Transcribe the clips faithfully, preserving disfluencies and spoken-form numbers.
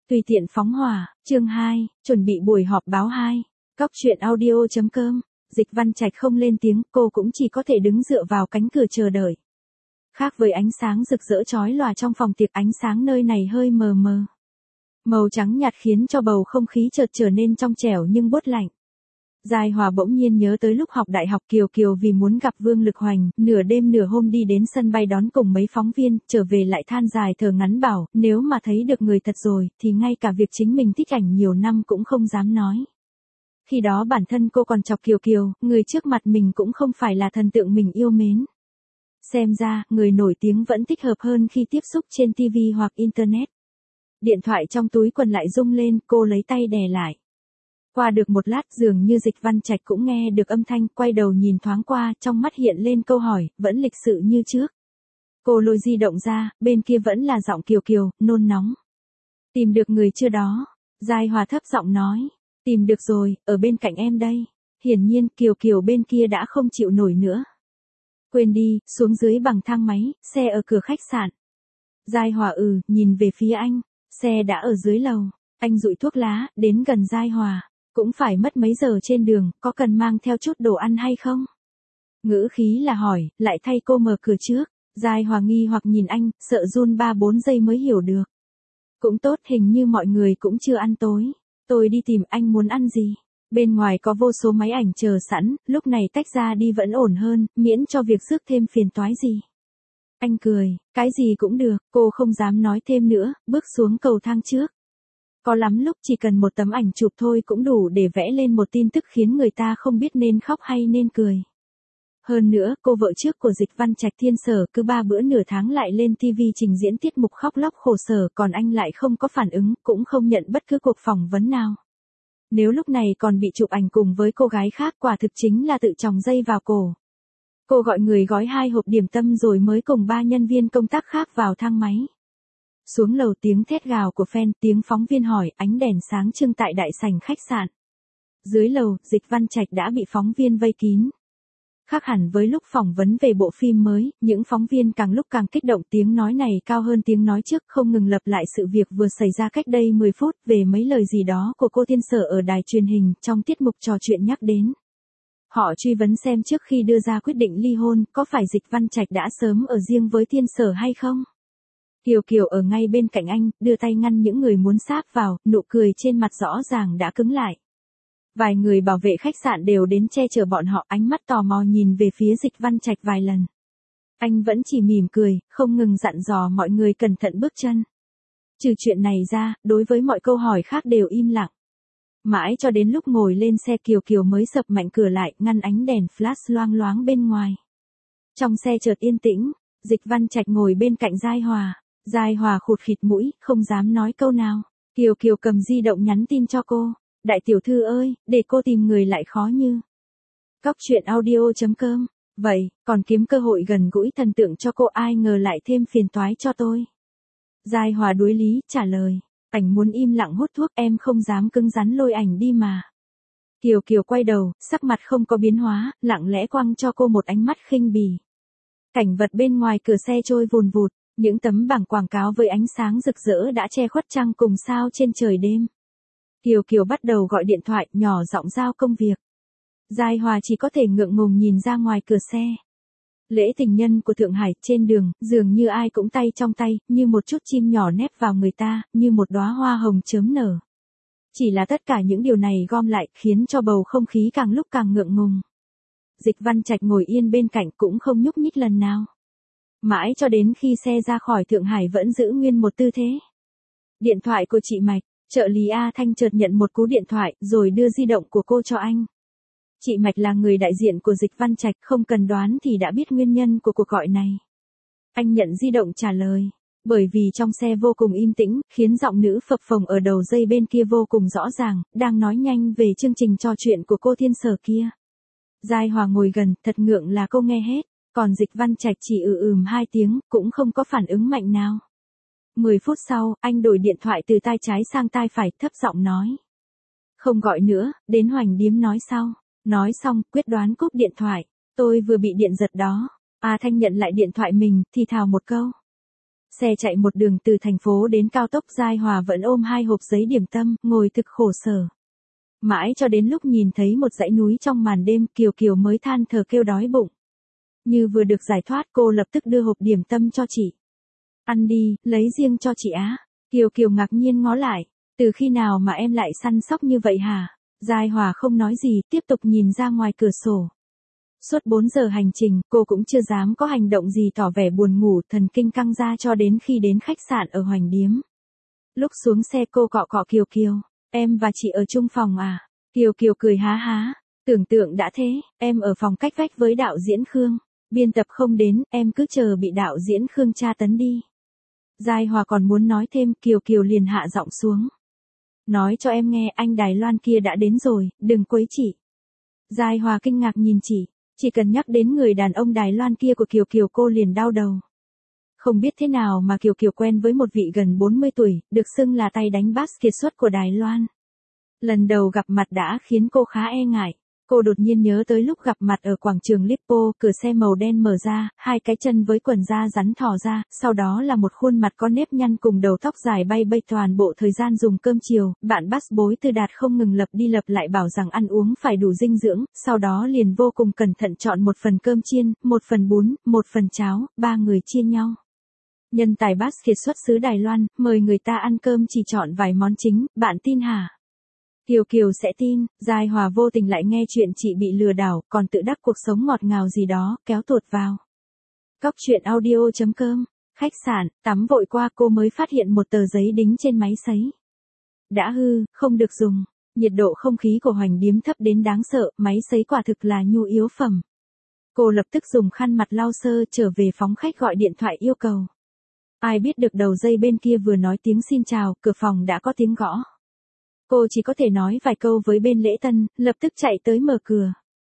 Tùy tiện phóng hỏa, chương hai, chuẩn bị buổi họp báo hai. Cóc truyện audio chấm com, Dịch Văn Trạch không lên tiếng, cô cũng chỉ có thể đứng dựa vào cánh cửa chờ đợi. Khác với ánh sáng rực rỡ chói lòa trong phòng tiệc, ánh sáng nơi này hơi mờ mờ. Màu trắng nhạt khiến cho bầu không khí chợt trở nên trong trẻo nhưng buốt lạnh. Giai Hòa bỗng nhiên nhớ tới lúc học đại học, Kiều Kiều vì muốn gặp Vương Lực Hoành, nửa đêm nửa hôm đi đến sân bay đón cùng mấy phóng viên, trở về lại than dài thở ngắn bảo, nếu mà thấy được người thật rồi, thì ngay cả việc chính mình thích ảnh nhiều năm cũng không dám nói. Khi đó bản thân cô còn chọc Kiều Kiều, người trước mặt mình cũng không phải là thần tượng mình yêu mến. Xem ra, người nổi tiếng vẫn thích hợp hơn khi tiếp xúc trên ti vi hoặc Internet. Điện thoại trong túi quần lại rung lên, cô lấy tay đè lại. Qua được một lát, dường như Dịch Văn Trạch cũng nghe được âm thanh, quay đầu nhìn thoáng qua, trong mắt hiện lên câu hỏi, vẫn lịch sự như trước. Cô lôi di động ra, bên kia vẫn là giọng Kiều Kiều, nôn nóng. Tìm được người chưa đó? Giai Hòa thấp giọng nói. Tìm được rồi, ở bên cạnh em đây. Hiển nhiên, Kiều Kiều bên kia đã không chịu nổi nữa. Quên đi, xuống dưới bằng thang máy, xe ở cửa khách sạn. Giai Hòa ừ, nhìn về phía anh, xe đã ở dưới lầu. Anh dụi thuốc lá, đến gần Giai Hòa. Cũng phải mất mấy giờ trên đường, có cần mang theo chút đồ ăn hay không? Ngữ khí là hỏi, lại thay cô mở cửa trước. Giai Hòa nghi hoặc nhìn anh, sợ run ba bốn giây mới hiểu được. Cũng tốt, hình như mọi người cũng chưa ăn tối. Tôi đi tìm, anh muốn ăn gì? Bên ngoài có vô số máy ảnh chờ sẵn, lúc này tách ra đi vẫn ổn hơn, miễn cho việc rước thêm phiền toái gì. Anh cười, cái gì cũng được, cô không dám nói thêm nữa, bước xuống cầu thang trước. Có lắm lúc chỉ cần một tấm ảnh chụp thôi cũng đủ để vẽ lên một tin tức khiến người ta không biết nên khóc hay nên cười. Hơn nữa, cô vợ trước của Dịch Văn Trạch Thiên Sở cứ ba bữa nửa tháng lại lên ti vi trình diễn tiết mục khóc lóc khổ sở, còn anh lại không có phản ứng, cũng không nhận bất cứ cuộc phỏng vấn nào. Nếu lúc này còn bị chụp ảnh cùng với cô gái khác, quả thực chính là tự chòng dây vào cổ. Cô gọi người gói hai hộp điểm tâm rồi mới cùng ba nhân viên công tác khác vào thang máy. Xuống lầu, tiếng thét gào của fan, tiếng phóng viên hỏi, ánh đèn sáng trưng tại đại sảnh khách sạn. Dưới lầu, Dịch Văn Trạch đã bị phóng viên vây kín. Khác hẳn với lúc phỏng vấn về bộ phim mới, những phóng viên càng lúc càng kích động, tiếng nói này cao hơn tiếng nói trước, không ngừng lặp lại sự việc vừa xảy ra cách đây mười phút, về mấy lời gì đó của cô Thiên Sở ở đài truyền hình, trong tiết mục trò chuyện nhắc đến. Họ truy vấn xem trước khi đưa ra quyết định ly hôn, có phải Dịch Văn Trạch đã sớm ở riêng với Thiên Sở hay không? Kiều Kiều ở ngay bên cạnh anh, đưa tay ngăn những người muốn sáp vào, nụ cười trên mặt rõ ràng đã cứng lại. Vài người bảo vệ khách sạn đều đến che chở bọn họ, ánh mắt tò mò nhìn về phía Dịch Văn Trạch vài lần. Anh vẫn chỉ mỉm cười, không ngừng dặn dò mọi người cẩn thận bước chân. Trừ chuyện này ra, đối với mọi câu hỏi khác đều im lặng. Mãi cho đến lúc ngồi lên xe, Kiều Kiều mới sập mạnh cửa lại, ngăn ánh đèn flash loang loáng bên ngoài. Trong xe chợt yên tĩnh, Dịch Văn Trạch ngồi bên cạnh Giai Hòa. Giai Hòa khụt khịt mũi, không dám nói câu nào. Kiều Kiều cầm di động nhắn tin cho cô. Đại tiểu thư ơi, để cô tìm người lại khó như. Cóc truyện audio chấm com. Vậy, còn kiếm cơ hội gần gũi thần tượng cho cô, ai ngờ lại thêm phiền toái cho tôi. Giai Hòa đuối lý, trả lời. Ảnh muốn im lặng hút thuốc, em không dám cứng rắn lôi ảnh đi mà. Kiều Kiều quay đầu, sắc mặt không có biến hóa, lặng lẽ quăng cho cô một ánh mắt khinh bỉ. Cảnh vật bên ngoài cửa xe trôi vùn vụt. Những tấm bảng quảng cáo với ánh sáng rực rỡ đã che khuất trăng cùng sao trên trời đêm. Kiều Kiều bắt đầu gọi điện thoại, nhỏ giọng giao công việc. Giai Hòa chỉ có thể ngượng ngùng nhìn ra ngoài cửa xe. Lễ tình nhân của Thượng Hải, trên đường, dường như ai cũng tay trong tay, như một chút chim nhỏ nép vào người ta, như một đóa hoa hồng chớm nở. Chỉ là tất cả những điều này gom lại, khiến cho bầu không khí càng lúc càng ngượng ngùng. Dịch Văn Trạch ngồi yên bên cạnh cũng không nhúc nhích lần nào. Mãi cho đến khi xe ra khỏi Thượng Hải vẫn giữ nguyên một tư thế. Điện thoại của chị Mạch, trợ lý A Thanh chợt nhận một cú điện thoại rồi đưa di động của cô cho anh. Chị Mạch là người đại diện của Dịch Văn Trạch, không cần đoán thì đã biết nguyên nhân của cuộc gọi này. Anh nhận di động trả lời. Bởi vì trong xe vô cùng im tĩnh, khiến giọng nữ phập phồng ở đầu dây bên kia vô cùng rõ ràng, đang nói nhanh về chương trình trò chuyện của cô Thiên Sở kia. Giai Hòa ngồi gần, thật ngượng là cô nghe hết. Còn Dịch Văn Trạch chỉ ừ ừm hai tiếng, cũng không có phản ứng mạnh nào. Mười phút sau, anh đổi điện thoại từ tai trái sang tai phải, thấp giọng nói. Không gọi nữa, đến Hoành Điếm nói sau. Nói xong, quyết đoán cúp điện thoại. Tôi vừa bị điện giật đó. A Thanh nhận lại điện thoại mình, thì thào một câu. Xe chạy một đường từ thành phố đến cao tốc, Giai Hòa vẫn ôm hai hộp giấy điểm tâm, ngồi thực khổ sở. Mãi cho đến lúc nhìn thấy một dãy núi trong màn đêm, Kiều Kiều mới than thở kêu đói bụng. Như vừa được giải thoát, cô lập tức đưa hộp điểm tâm cho chị. Ăn đi, lấy riêng cho chị á. Kiều Kiều ngạc nhiên ngó lại. Từ khi nào mà em lại săn sóc như vậy hả? Giai Hòa không nói gì, tiếp tục nhìn ra ngoài cửa sổ. Suốt bốn giờ hành trình, cô cũng chưa dám có hành động gì tỏ vẻ buồn ngủ, thần kinh căng ra cho đến khi đến khách sạn ở Hoành Điếm. Lúc xuống xe cô cọ cọ Kiều Kiều. Em và chị ở chung phòng à? Kiều Kiều cười há há. Tưởng tượng đã thế, em ở phòng cách vách với đạo diễn Khương. Biên tập không đến, em cứ chờ bị đạo diễn Khương tra tấn đi. Giai Hòa còn muốn nói thêm, Kiều Kiều liền hạ giọng xuống. Nói cho em nghe, anh Đài Loan kia đã đến rồi, đừng quấy chị. Giai Hòa kinh ngạc nhìn chị, chỉ cần nhắc đến người đàn ông Đài Loan kia của Kiều Kiều cô liền đau đầu. Không biết thế nào mà Kiều Kiều quen với một vị gần bốn mươi tuổi, được xưng là tay đánh bass kiệt xuất của Đài Loan. Lần đầu gặp mặt đã khiến cô khá e ngại. Cô đột nhiên nhớ tới lúc gặp mặt ở quảng trường Lippo, cửa xe màu đen mở ra, hai cái chân với quần da rắn thò ra, sau đó là một khuôn mặt có nếp nhăn cùng đầu tóc dài bay bay toàn bộ thời gian dùng cơm chiều, bạn bass bối Tư Đạt không ngừng lặp đi lặp lại bảo rằng ăn uống phải đủ dinh dưỡng, sau đó liền vô cùng cẩn thận chọn một phần cơm chiên, một phần bún, một phần cháo, ba người chia nhau. Nhân tài bass kiệt xuất xứ Đài Loan, mời người ta ăn cơm chỉ chọn vài món chính, bạn tin hả? Kiều Kiều sẽ tin, Giai Hòa vô tình lại nghe chuyện chị bị lừa đảo, còn tự đắc cuộc sống ngọt ngào gì đó, kéo tuột vào. Cóc truyện audio chấm com, khách sạn, tắm vội qua cô mới phát hiện một tờ giấy đính trên máy sấy. Đã hư, không được dùng, nhiệt độ không khí của Hoành Điếm thấp đến đáng sợ, máy sấy quả thực là nhu yếu phẩm. Cô lập tức dùng khăn mặt lau sơ trở về phóng khách gọi điện thoại yêu cầu. Ai biết được đầu dây bên kia vừa nói tiếng xin chào, cửa phòng đã có tiếng gõ. Cô chỉ có thể nói vài câu với bên lễ tân, lập tức chạy tới mở cửa.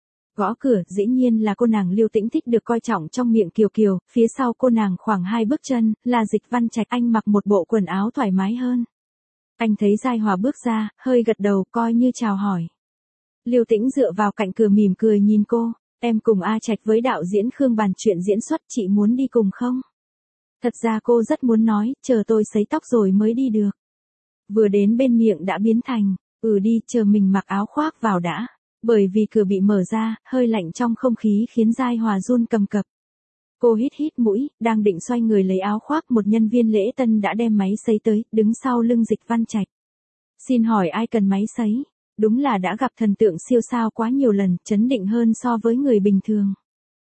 Gõ cửa, dĩ nhiên là cô nàng Lưu Tĩnh thích được coi trọng trong miệng Kiều Kiều, phía sau cô nàng khoảng hai bước chân, là Dịch Văn Trạch, anh mặc một bộ quần áo thoải mái hơn. Anh thấy Giai Hòa bước ra, hơi gật đầu coi như chào hỏi. Lưu Tĩnh dựa vào cạnh cửa mỉm cười nhìn cô, em cùng A Trạch với đạo diễn Khương bàn chuyện diễn xuất, chị muốn đi cùng không? Thật ra cô rất muốn nói, chờ tôi sấy tóc rồi mới đi được. Vừa đến bên miệng đã biến thành, ừ đi, chờ mình mặc áo khoác vào đã. Bởi vì cửa bị mở ra, hơi lạnh trong không khí khiến Giai Hòa run cầm cập. Cô hít hít mũi, đang định xoay người lấy áo khoác, một nhân viên lễ tân đã đem máy sấy tới, đứng sau lưng Dịch Văn Trạch. Xin hỏi ai cần máy sấy? Đúng là đã gặp thần tượng siêu sao quá nhiều lần, chấn định hơn so với người bình thường.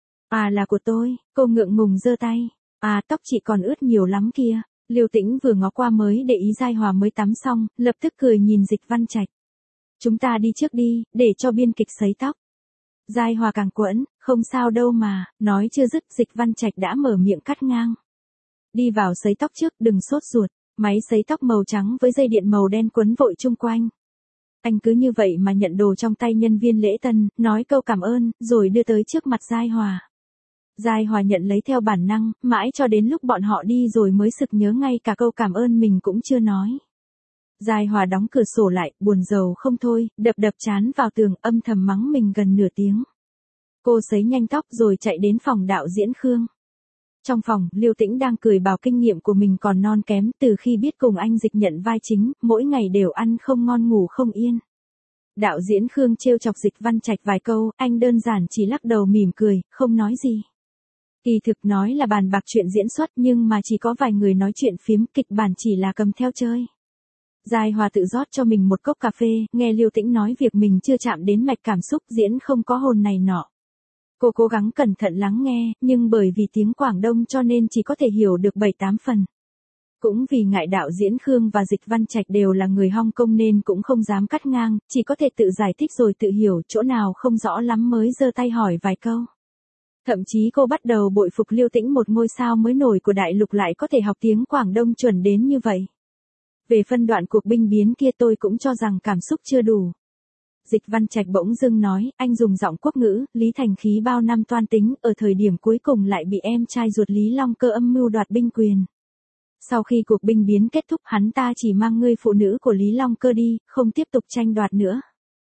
À là của tôi, cô ngượng ngùng giơ tay. À tóc chị còn ướt nhiều lắm kia. Lưu Tĩnh vừa ngó qua mới để ý Giai Hòa mới tắm xong, lập tức cười nhìn Dịch Văn Trạch. Chúng ta đi trước đi, để cho biên kịch sấy tóc. Giai Hòa càng quẫn, không sao đâu mà, nói chưa dứt Dịch Văn Trạch đã mở miệng cắt ngang. Đi vào sấy tóc trước, đừng sốt ruột, máy sấy tóc màu trắng với dây điện màu đen quấn vội chung quanh. Anh cứ như vậy mà nhận đồ trong tay nhân viên lễ tân, nói câu cảm ơn, rồi đưa tới trước mặt Giai Hòa. Giai Hòa nhận lấy theo bản năng, mãi cho đến lúc bọn họ đi rồi mới sực nhớ ngay cả câu cảm ơn mình cũng chưa nói. Giai Hòa đóng cửa sổ lại, buồn rầu không thôi, đập đập chán vào tường, âm thầm mắng mình gần nửa tiếng. Cô sấy nhanh tóc rồi chạy đến phòng đạo diễn Khương. Trong phòng, Lưu Tĩnh đang cười bảo kinh nghiệm của mình còn non kém, từ khi biết cùng anh Dịch nhận vai chính, mỗi ngày đều ăn không ngon ngủ không yên. Đạo diễn Khương trêu chọc Dịch Văn Trạch vài câu, anh đơn giản chỉ lắc đầu mỉm cười, không nói gì. Kỳ thực nói là bàn bạc chuyện diễn xuất nhưng mà chỉ có vài người nói chuyện phiếm, kịch bản chỉ là cầm theo chơi. Giai Hòa tự rót cho mình một cốc cà phê, nghe Lưu Tĩnh nói việc mình chưa chạm đến mạch cảm xúc, diễn không có hồn này nọ. Cô cố gắng cẩn thận lắng nghe, nhưng bởi vì tiếng Quảng Đông cho nên chỉ có thể hiểu được bảy tám phần. Cũng vì ngại đạo diễn Khương và Dịch Văn Trạch đều là người Hong Kong nên cũng không dám cắt ngang, chỉ có thể tự giải thích rồi tự hiểu, chỗ nào không rõ lắm mới giơ tay hỏi vài câu. Thậm chí cô bắt đầu bội phục Lưu Tĩnh, một ngôi sao mới nổi của đại lục lại có thể học tiếng Quảng Đông chuẩn đến như vậy. Về phân đoạn cuộc binh biến kia tôi cũng cho rằng cảm xúc chưa đủ. Dịch Văn Trạch bỗng dưng nói, anh dùng giọng quốc ngữ, Lý Thành Khí bao năm toan tính, ở thời điểm cuối cùng lại bị em trai ruột Lý Long Cơ âm mưu đoạt binh quyền. Sau khi cuộc binh biến kết thúc, hắn ta chỉ mang người phụ nữ của Lý Long Cơ đi, không tiếp tục tranh đoạt nữa.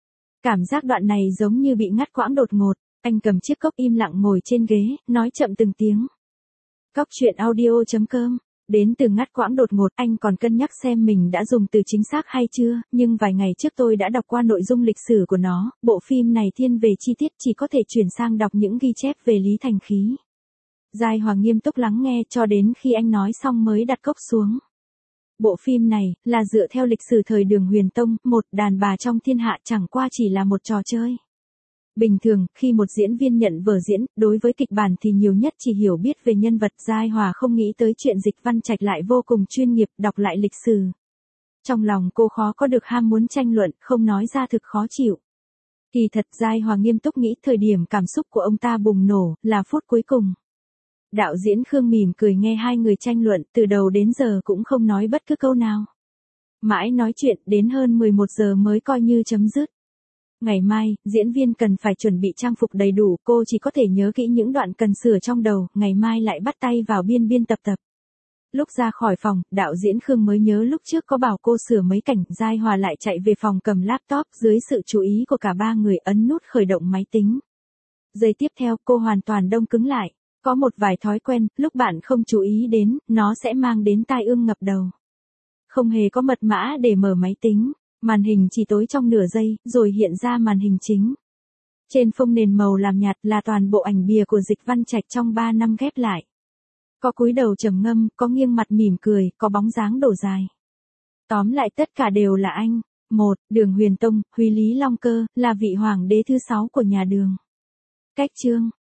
Cảm giác đoạn này giống như bị ngắt quãng đột ngột, anh cầm chiếc cốc im lặng ngồi trên ghế, nói chậm từng tiếng. Cóc truyện audio chấm com Đến từ ngắt quãng đột ngột, anh còn cân nhắc xem mình đã dùng từ chính xác hay chưa, nhưng vài ngày trước tôi đã đọc qua nội dung lịch sử của nó, bộ phim này thiên về chi tiết chỉ có thể chuyển sang đọc những ghi chép về Lý Thành Khí. Giai Hòa nghiêm túc lắng nghe cho đến khi anh nói xong mới đặt cốc xuống. Bộ phim này, là dựa theo lịch sử thời Đường Huyền Tông, một đàn bà trong thiên hạ chẳng qua chỉ là một trò chơi. Bình thường, khi một diễn viên nhận vở diễn, đối với kịch bản thì nhiều nhất chỉ hiểu biết về nhân vật. Giai Hòa không nghĩ tới chuyện Dịch Văn Trạch lại vô cùng chuyên nghiệp, đọc lại lịch sử. Trong lòng cô khó có được ham muốn tranh luận, không nói ra thực khó chịu. Kỳ thật Giai Hòa nghiêm túc nghĩ thời điểm cảm xúc của ông ta bùng nổ, là phút cuối cùng. Đạo diễn Khương mỉm cười nghe hai người tranh luận, từ đầu đến giờ cũng không nói bất cứ câu nào. Mãi nói chuyện, đến hơn mười một giờ mới coi như chấm dứt. Ngày mai, diễn viên cần phải chuẩn bị trang phục đầy đủ, cô chỉ có thể nhớ kỹ những đoạn cần sửa trong đầu, ngày mai lại bắt tay vào biên biên tập tập. Lúc ra khỏi phòng, đạo diễn Khương mới nhớ lúc trước có bảo cô sửa mấy cảnh, Giai Hòa lại chạy về phòng cầm laptop, dưới sự chú ý của cả ba người ấn nút khởi động máy tính. Giây tiếp theo, cô hoàn toàn đông cứng lại. Có một vài thói quen, lúc bạn không chú ý đến, nó sẽ mang đến tai ương ngập đầu. Không hề có mật mã để mở máy tính, màn hình chỉ tối trong nửa giây, rồi hiện ra màn hình chính. Trên phông nền màu làm nhạt là toàn bộ ảnh bìa của Dịch Văn Trạch trong ba năm ghép lại. Có cúi đầu trầm ngâm, có nghiêng mặt mỉm cười, có bóng dáng đổ dài. Tóm lại tất cả đều là anh. Một, Đường Huyền Tông, Huy Lý Long Cơ, là vị hoàng đế thứ sáu của nhà Đường. Cách chương